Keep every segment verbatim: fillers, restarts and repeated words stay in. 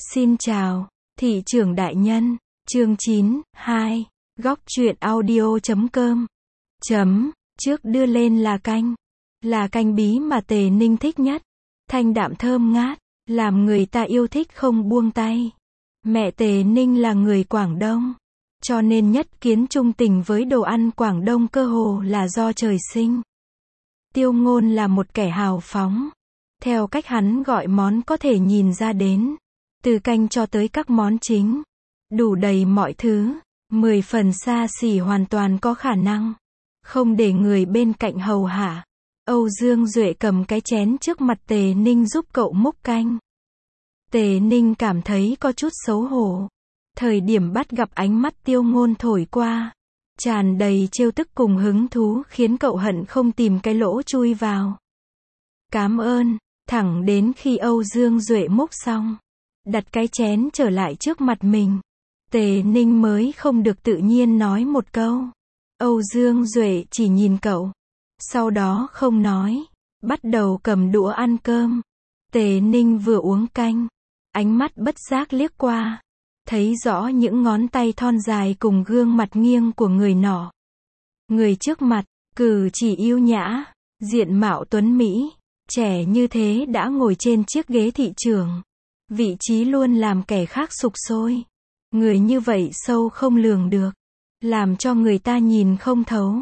Xin chào, thị trưởng đại nhân, chương chín, hai, góc truyện audio chấm com. Chấm, trước đưa lên là canh. Là canh bí mà Tề Ninh thích nhất. Thanh đạm thơm ngát, làm người ta yêu thích không buông tay. Mẹ Tề Ninh là người Quảng Đông, cho nên nhất kiến trung tình với đồ ăn Quảng Đông cơ hồ là do trời sinh. Tiêu Ngôn là một kẻ hào phóng. Theo cách hắn gọi món có thể nhìn ra đến. Từ canh cho tới các món chính. Đủ đầy mọi thứ. Mười phần xa xỉ hoàn toàn có khả năng. Không để người bên cạnh hầu hạ. Âu Dương Duệ cầm cái chén trước mặt Tề Ninh giúp cậu múc canh. Tề Ninh cảm thấy có chút xấu hổ. Thời điểm bắt gặp ánh mắt Tiêu Ngôn thổi qua, tràn đầy trêu tức cùng hứng thú khiến cậu hận không tìm cái lỗ chui vào. Cám ơn, thẳng đến khi Âu Dương Duệ múc xong, đặt cái chén trở lại trước mặt mình, Tề Ninh mới không được tự nhiên nói một câu. Âu Dương Duệ chỉ nhìn cậu, sau đó không nói, bắt đầu cầm đũa ăn cơm. Tề Ninh vừa uống canh, ánh mắt bất giác liếc qua, thấy rõ những ngón tay thon dài cùng gương mặt nghiêng của người nọ. Người trước mặt, cử chỉ yêu nhã, diện mạo tuấn mỹ, trẻ như thế đã ngồi trên chiếc ghế thị trưởng. Vị trí luôn làm kẻ khác sục sôi. Người như vậy sâu không lường được, làm cho người ta nhìn không thấu.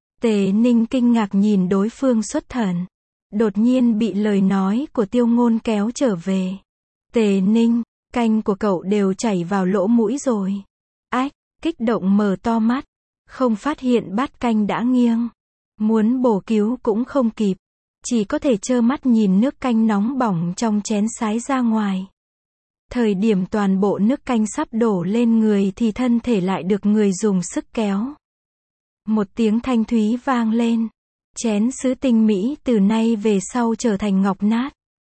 Tề Ninh kinh ngạc nhìn đối phương xuất thần, đột nhiên bị lời nói của Tiêu Ngôn kéo trở về. Tề Ninh, canh của cậu đều chảy vào lỗ mũi rồi. Ách, kích động mở to mắt, không phát hiện bát canh đã nghiêng. Muốn bổ cứu cũng không kịp, chỉ có thể trơ mắt nhìn nước canh nóng bỏng trong chén sái ra ngoài. Thời điểm toàn bộ nước canh sắp đổ lên người thì thân thể lại được người dùng sức kéo. Một tiếng thanh thúy vang lên. Chén sứ tinh mỹ từ nay về sau trở thành ngọc nát.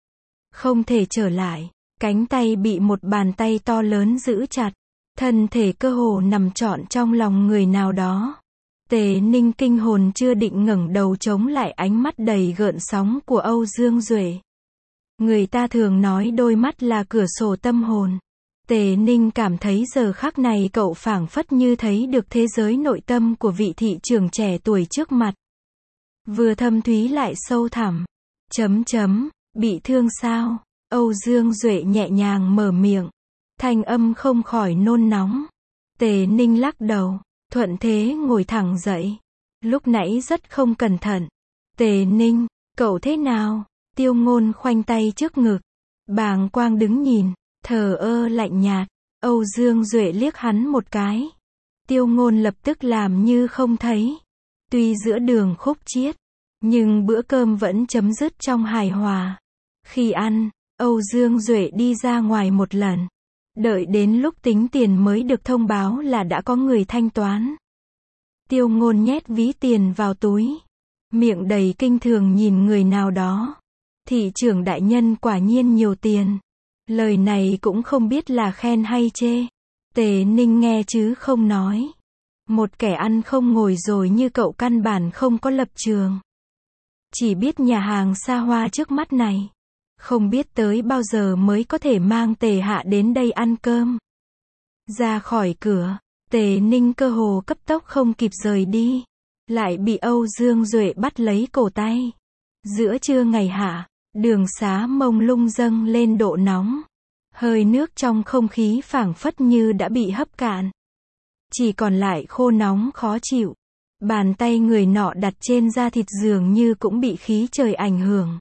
Không thể trở lại. Cánh tay bị một bàn tay to lớn giữ chặt. Thân thể cơ hồ nằm trọn trong lòng người nào đó. Tề Ninh kinh hồn chưa định ngẩng đầu chống lại ánh mắt đầy gợn sóng của Âu Dương Duệ. Người ta thường nói đôi mắt là cửa sổ tâm hồn. Tề Ninh cảm thấy giờ khắc này cậu phảng phất như thấy được thế giới nội tâm của vị thị trưởng trẻ tuổi trước mặt. Vừa thâm thúy lại sâu thẳm. Chấm chấm, bị thương sao? Âu Dương Duệ nhẹ nhàng mở miệng. Thanh âm không khỏi nôn nóng. Tề Ninh lắc đầu, thuận thế ngồi thẳng dậy. Lúc nãy rất không cẩn thận. Tề Ninh, cậu thế nào? Tiêu Ngôn khoanh tay trước ngực, bàng quang đứng nhìn, thờ ơ lạnh nhạt. Âu Dương Duệ liếc hắn một cái. Tiêu Ngôn lập tức làm như không thấy. Tuy giữa đường khúc chiết, nhưng bữa cơm vẫn chấm dứt trong hài hòa. Khi ăn, Âu Dương Duệ đi ra ngoài một lần. Đợi đến lúc tính tiền mới được thông báo là đã có người thanh toán. Tiêu Ngôn nhét ví tiền vào túi, miệng đầy kinh thường nhìn người nào đó. Thị trưởng đại nhân quả nhiên nhiều tiền. Lời này cũng không biết là khen hay chê. Tề Ninh nghe chứ không nói. Một kẻ ăn không ngồi rồi như cậu căn bản không có lập trường. Chỉ biết nhà hàng xa hoa trước mắt này. Không biết tới bao giờ mới có thể mang Tề hạ đến đây ăn cơm. Ra khỏi cửa, Tề Ninh cơ hồ cấp tốc không kịp rời đi. Lại bị Âu Dương Duệ bắt lấy cổ tay. Giữa trưa ngày hạ, đường xá mông lung dâng lên độ nóng. Hơi nước trong không khí phảng phất như đã bị hấp cạn. Chỉ còn lại khô nóng khó chịu. Bàn tay người nọ đặt trên da thịt dường như cũng bị khí trời ảnh hưởng.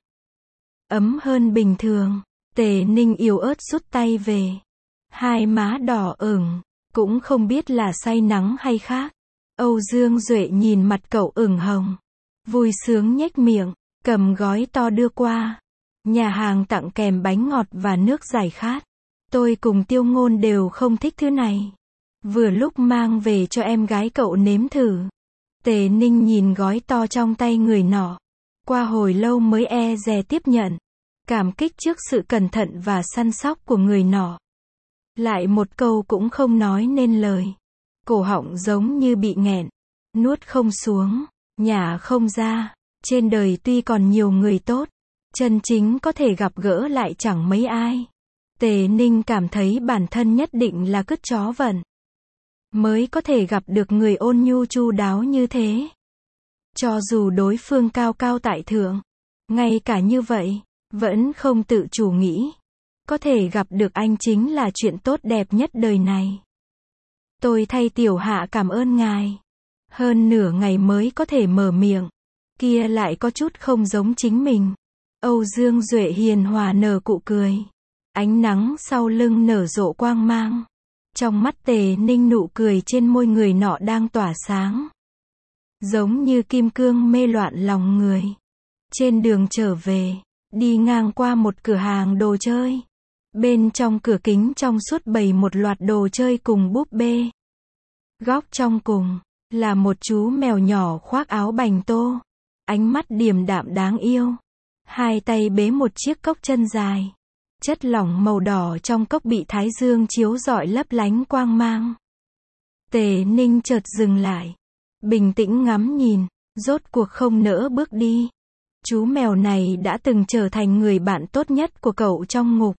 Ấm hơn bình thường. Tề Ninh yếu ớt rút tay về. Hai má đỏ ửng, cũng không biết là say nắng hay khác. Âu Dương Duệ nhìn mặt cậu ửng hồng, vui sướng nhếch miệng, cầm gói to đưa qua. Nhà hàng tặng kèm bánh ngọt và nước giải khát. Tôi cùng Tiêu Ngôn đều không thích thứ này. Vừa lúc mang về cho em gái cậu nếm thử. Tề Ninh nhìn gói to trong tay người nọ. Qua hồi lâu mới e dè tiếp nhận. Cảm kích trước sự cẩn thận và săn sóc của người nọ. Lại một câu cũng không nói nên lời. Cổ họng giống như bị nghẹn. Nuốt không xuống, nhả không ra. Trên đời tuy còn nhiều người tốt, chân chính có thể gặp gỡ lại chẳng mấy ai. Tề Ninh cảm thấy bản thân nhất định là cứt chó vận. Mới có thể gặp được người ôn nhu chu đáo như thế. Cho dù đối phương cao cao tại thượng, ngay cả như vậy, vẫn không tự chủ nghĩ. Có thể gặp được anh chính là chuyện tốt đẹp nhất đời này. Tôi thay tiểu hạ cảm ơn ngài. Hơn nửa ngày mới có thể mở miệng. Kia lại có chút không giống chính mình. Âu Dương Duệ hiền hòa nở cụ cười. Ánh nắng sau lưng nở rộ quang mang. Trong mắt Tề Ninh nụ cười trên môi người nọ đang tỏa sáng. Giống như kim cương mê loạn lòng người. Trên đường trở về, đi ngang qua một cửa hàng đồ chơi. Bên trong cửa kính trong suốt bày một loạt đồ chơi cùng búp bê. Góc trong cùng, là một chú mèo nhỏ khoác áo bành tô. Ánh mắt điềm đạm đáng yêu. Hai tay bế một chiếc cốc chân dài. Chất lỏng màu đỏ trong cốc bị thái dương chiếu rọi lấp lánh quang mang. Tề Ninh chợt dừng lại. Bình tĩnh ngắm nhìn, rốt cuộc không nỡ bước đi. Chú mèo này đã từng trở thành người bạn tốt nhất của cậu trong ngục.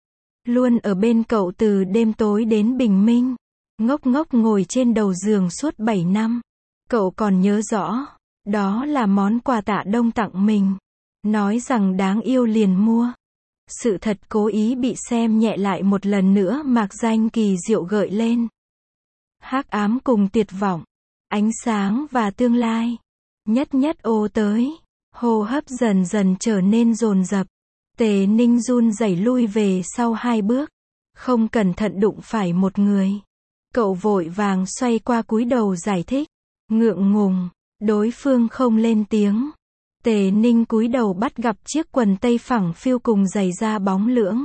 Luôn ở bên cậu từ đêm tối đến bình minh. Ngốc ngốc ngồi trên đầu giường suốt bảy năm. Cậu còn nhớ rõ, đó là món quà Tạ Đông tặng mình. Nói rằng đáng yêu liền mua. Sự thật cố ý bị xem nhẹ lại một lần nữa mạc danh kỳ diệu gợi lên. Hắc ám cùng tuyệt vọng, ánh sáng và tương lai. Nhất nhất ô tới, hô hấp dần dần trở nên dồn dập. Tề Ninh run rẩy lui về sau hai bước. Không cẩn thận đụng phải một người. Cậu vội vàng xoay qua cúi đầu giải thích. Ngượng ngùng, đối phương không lên tiếng. Tề Ninh cúi đầu bắt gặp chiếc quần tây phẳng phiu cùng giày da bóng lưỡng.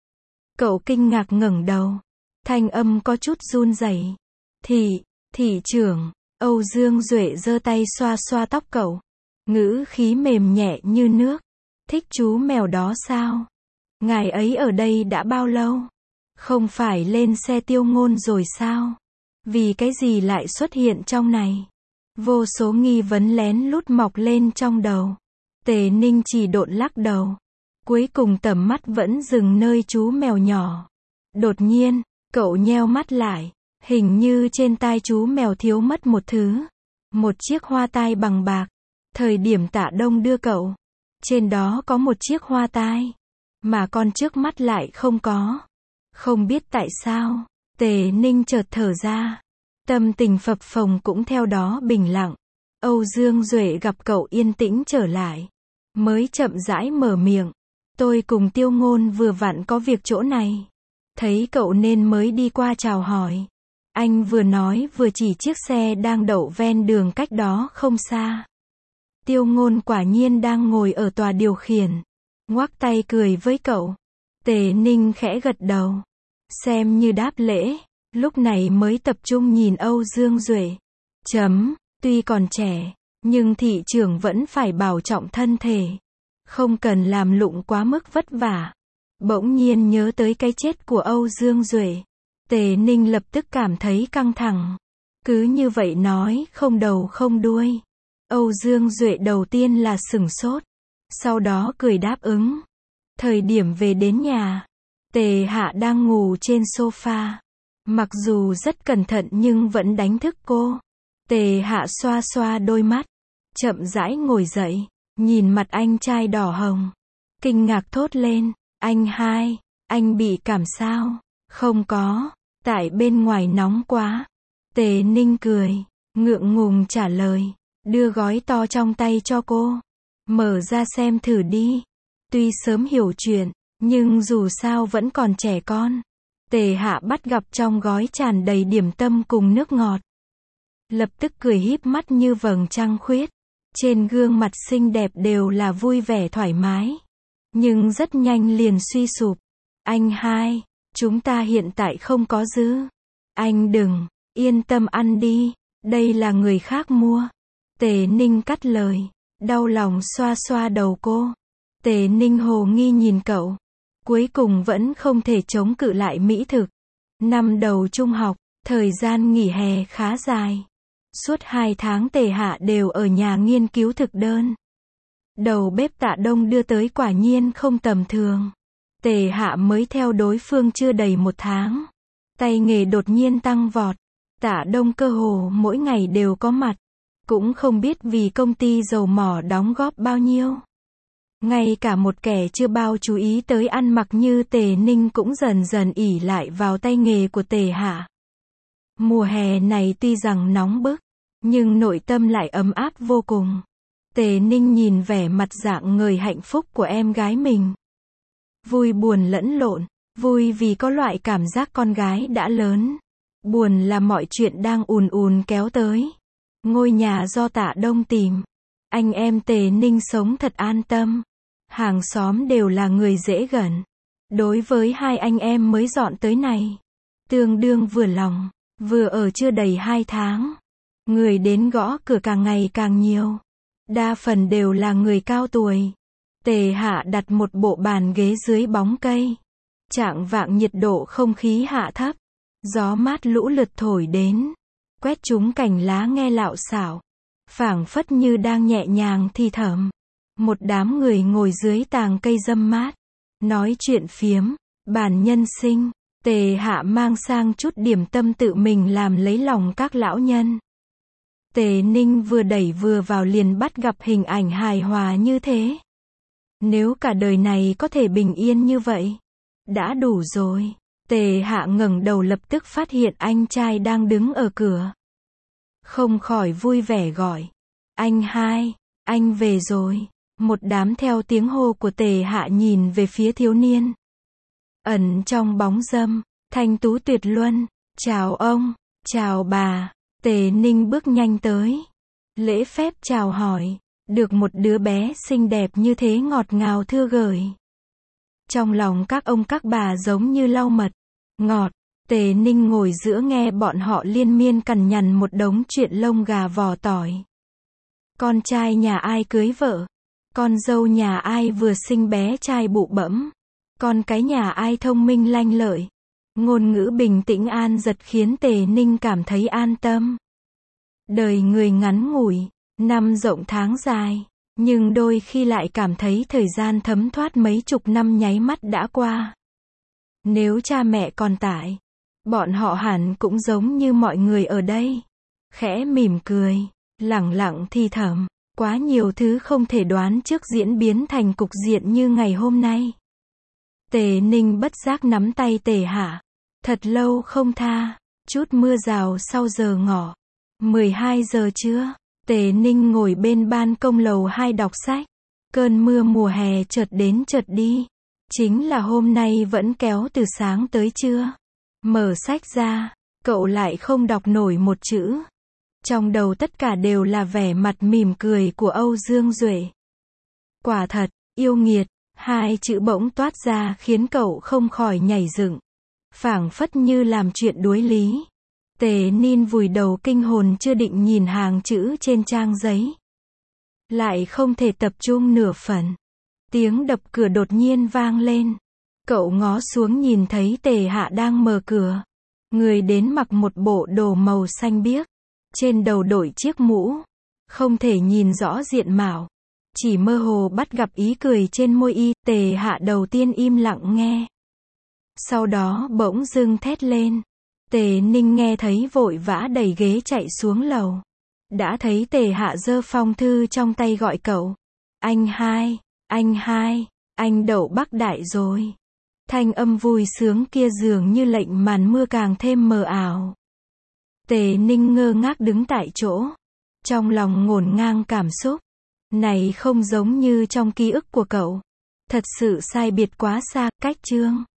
Cậu kinh ngạc ngẩng đầu. Thanh âm có chút run rẩy. Thị, thị trưởng. Âu Dương Duệ giơ tay xoa xoa tóc cậu. Ngữ khí mềm nhẹ như nước. Thích chú mèo đó sao? Ngài ấy ở đây đã bao lâu? Không phải lên xe Tiêu Ngôn rồi sao? Vì cái gì lại xuất hiện trong này? Vô số nghi vấn lén lút mọc lên trong đầu. Tề Ninh chỉ độn lắc đầu. Cuối cùng tầm mắt vẫn dừng nơi chú mèo nhỏ. Đột nhiên, cậu nheo mắt lại. Hình như trên tai chú mèo thiếu mất một thứ. Một chiếc hoa tai bằng bạc. Thời điểm Tạ Đông đưa cậu. Trên đó có một chiếc hoa tai. Mà con trước mắt lại không có. Không biết tại sao. Tề Ninh chợt thở ra. Tâm tình phập phồng cũng theo đó bình lặng. Âu Dương Duệ gặp cậu yên tĩnh trở lại. Mới chậm rãi mở miệng. Tôi cùng Tiêu Ngôn vừa vặn có việc chỗ này. Thấy cậu nên mới đi qua chào hỏi. Anh vừa nói vừa chỉ chiếc xe đang đậu ven đường cách đó không xa. Tiêu Ngôn quả nhiên đang ngồi ở tòa điều khiển. Ngoắc tay cười với cậu. Tề Ninh khẽ gật đầu. Xem như đáp lễ. Lúc này mới tập trung nhìn Âu Dương Duệ. Chấm, tuy còn trẻ, nhưng thị trưởng vẫn phải bảo trọng thân thể. Không cần làm lụng quá mức vất vả. Bỗng nhiên nhớ tới cái chết của Âu Dương Duệ. Tề Ninh lập tức cảm thấy căng thẳng. Cứ như vậy nói không đầu không đuôi. Âu Dương Duệ đầu tiên là sửng sốt. Sau đó cười đáp ứng. Thời điểm về đến nhà, Tề Hạ đang ngủ trên sofa. Mặc dù rất cẩn thận nhưng vẫn đánh thức cô. Tề Hạ xoa xoa đôi mắt. Chậm rãi ngồi dậy. Nhìn mặt anh trai đỏ hồng. Kinh ngạc thốt lên. Anh hai, anh bị cảm sao? Không có. Tại bên ngoài nóng quá. Tề Ninh cười. Ngượng ngùng trả lời. Đưa gói to trong tay cho cô. Mở ra xem thử đi. Tuy sớm hiểu chuyện, nhưng dù sao vẫn còn trẻ con. Tề Hạ bắt gặp trong gói tràn đầy điểm tâm cùng nước ngọt. Lập tức cười híp mắt như vầng trăng khuyết. Trên gương mặt xinh đẹp đều là vui vẻ thoải mái. Nhưng rất nhanh liền suy sụp. Anh hai, chúng ta hiện tại không có dư. Anh đừng, yên tâm ăn đi. Đây là người khác mua. Tề Ninh cắt lời. Đau lòng xoa xoa đầu cô. Tề Ninh hồ nghi nhìn cậu. Cuối cùng vẫn không thể chống cự lại mỹ thực. Năm đầu trung học, thời gian nghỉ hè khá dài. Suốt hai tháng Tề Hạ đều ở nhà nghiên cứu thực đơn. Đầu bếp Tạ Đông đưa tới quả nhiên không tầm thường. Tề Hạ mới theo đối phương chưa đầy một tháng. Tay nghề đột nhiên tăng vọt. Tạ Đông cơ hồ mỗi ngày đều có mặt. Cũng không biết vì công ty dầu mỏ đóng góp bao nhiêu. Ngay cả một kẻ chưa bao chú ý tới ăn mặc như Tề Ninh cũng dần dần ỷ lại vào tay nghề của Tề Hạ. Mùa hè này tuy rằng nóng bức, nhưng nội tâm lại ấm áp vô cùng. Tề Ninh nhìn vẻ mặt rạng ngời hạnh phúc của em gái mình. Vui buồn lẫn lộn, vui vì có loại cảm giác con gái đã lớn. Buồn là mọi chuyện đang ùn ùn kéo tới. Ngôi nhà do Tạ Đông tìm. Anh em Tề Ninh sống thật an tâm. Hàng xóm đều là người dễ gần. Đối với hai anh em mới dọn tới này, tương đương vừa lòng. Vừa ở chưa đầy hai tháng, người đến gõ cửa càng ngày càng nhiều. Đa phần đều là người cao tuổi. Tề Hạ đặt một bộ bàn ghế dưới bóng cây. Chạng vạng nhiệt độ không khí hạ thấp. Gió mát lũ lượt thổi đến. Quét trúng cành lá nghe lạo xạo. Phảng phất như đang nhẹ nhàng thì thầm. Một đám người ngồi dưới tàng cây râm mát. Nói chuyện phiếm, bàn nhân sinh. Tề Hạ mang sang chút điểm tâm tự mình làm lấy lòng các lão nhân. Tề Ninh vừa đẩy vừa vào liền bắt gặp hình ảnh hài hòa như thế. Nếu cả đời này có thể bình yên như vậy, đã đủ rồi. Tề Hạ ngẩng đầu lập tức phát hiện anh trai đang đứng ở cửa. Không khỏi vui vẻ gọi. Anh hai, anh về rồi. Một đám theo tiếng hô của Tề Hạ nhìn về phía thiếu niên. Ẩn trong bóng râm, thanh tú tuyệt luân. Chào ông, chào bà. Tề Ninh bước nhanh tới. Lễ phép chào hỏi. Được một đứa bé xinh đẹp như thế ngọt ngào thưa gửi. Trong lòng các ông các bà giống như lau mật. Ngọt. Tề Ninh ngồi giữa nghe bọn họ liên miên cằn nhằn một đống chuyện lông gà vỏ tỏi. Con trai nhà ai cưới vợ. Con dâu nhà ai vừa sinh bé trai bụ bẫm. Con cái nhà ai thông minh lanh lợi. Ngôn ngữ bình tĩnh an giật khiến Tề Ninh cảm thấy an tâm. Đời người ngắn ngủi, năm rộng tháng dài, nhưng đôi khi lại cảm thấy thời gian thấm thoát mấy chục năm nháy mắt đã qua. Nếu cha mẹ còn tại, bọn họ hẳn cũng giống như mọi người ở đây. Khẽ mỉm cười, lẳng lặng thì thầm, quá nhiều thứ không thể đoán trước diễn biến thành cục diện như ngày hôm nay. Tề Ninh bất giác nắm tay Tề Hạ. Thật lâu không tha, chút mưa rào sau giờ ngọ. mười hai giờ trưa, Tề Ninh ngồi bên ban công lầu hai đọc sách. Cơn mưa mùa hè chợt đến chợt đi. Chính là hôm nay vẫn kéo từ sáng tới trưa. Mở sách ra, cậu lại không đọc nổi một chữ. Trong đầu tất cả đều là vẻ mặt mỉm cười của Âu Dương Duệ. Quả thật, yêu nghiệt, hai chữ bỗng toát ra khiến cậu không khỏi nhảy dựng. Phảng phất như làm chuyện đuối lý. Tề Ninh vùi đầu kinh hồn chưa định nhìn hàng chữ trên trang giấy. Lại không thể tập trung nửa phần. Tiếng đập cửa đột nhiên vang lên. Cậu ngó xuống nhìn thấy Tề Hạ đang mở cửa. Người đến mặc một bộ đồ màu xanh biếc. Trên đầu đội chiếc mũ. Không thể nhìn rõ diện mạo. Chỉ mơ hồ bắt gặp ý cười trên môi y. Tề Hạ đầu tiên im lặng nghe. Sau đó bỗng dưng thét lên. Tề Ninh nghe thấy vội vã đẩy ghế chạy xuống lầu. Đã thấy Tề Hạ giơ phong thư trong tay gọi cậu. Anh hai, anh hai, anh đậu Bắc Đại rồi. Thanh âm vui sướng kia dường như lệnh màn mưa càng thêm mờ ảo. Tề Ninh ngơ ngác đứng tại chỗ. Trong lòng ngổn ngang cảm xúc. Này không giống như trong ký ức của cậu. Thật sự sai biệt quá xa, cách chương.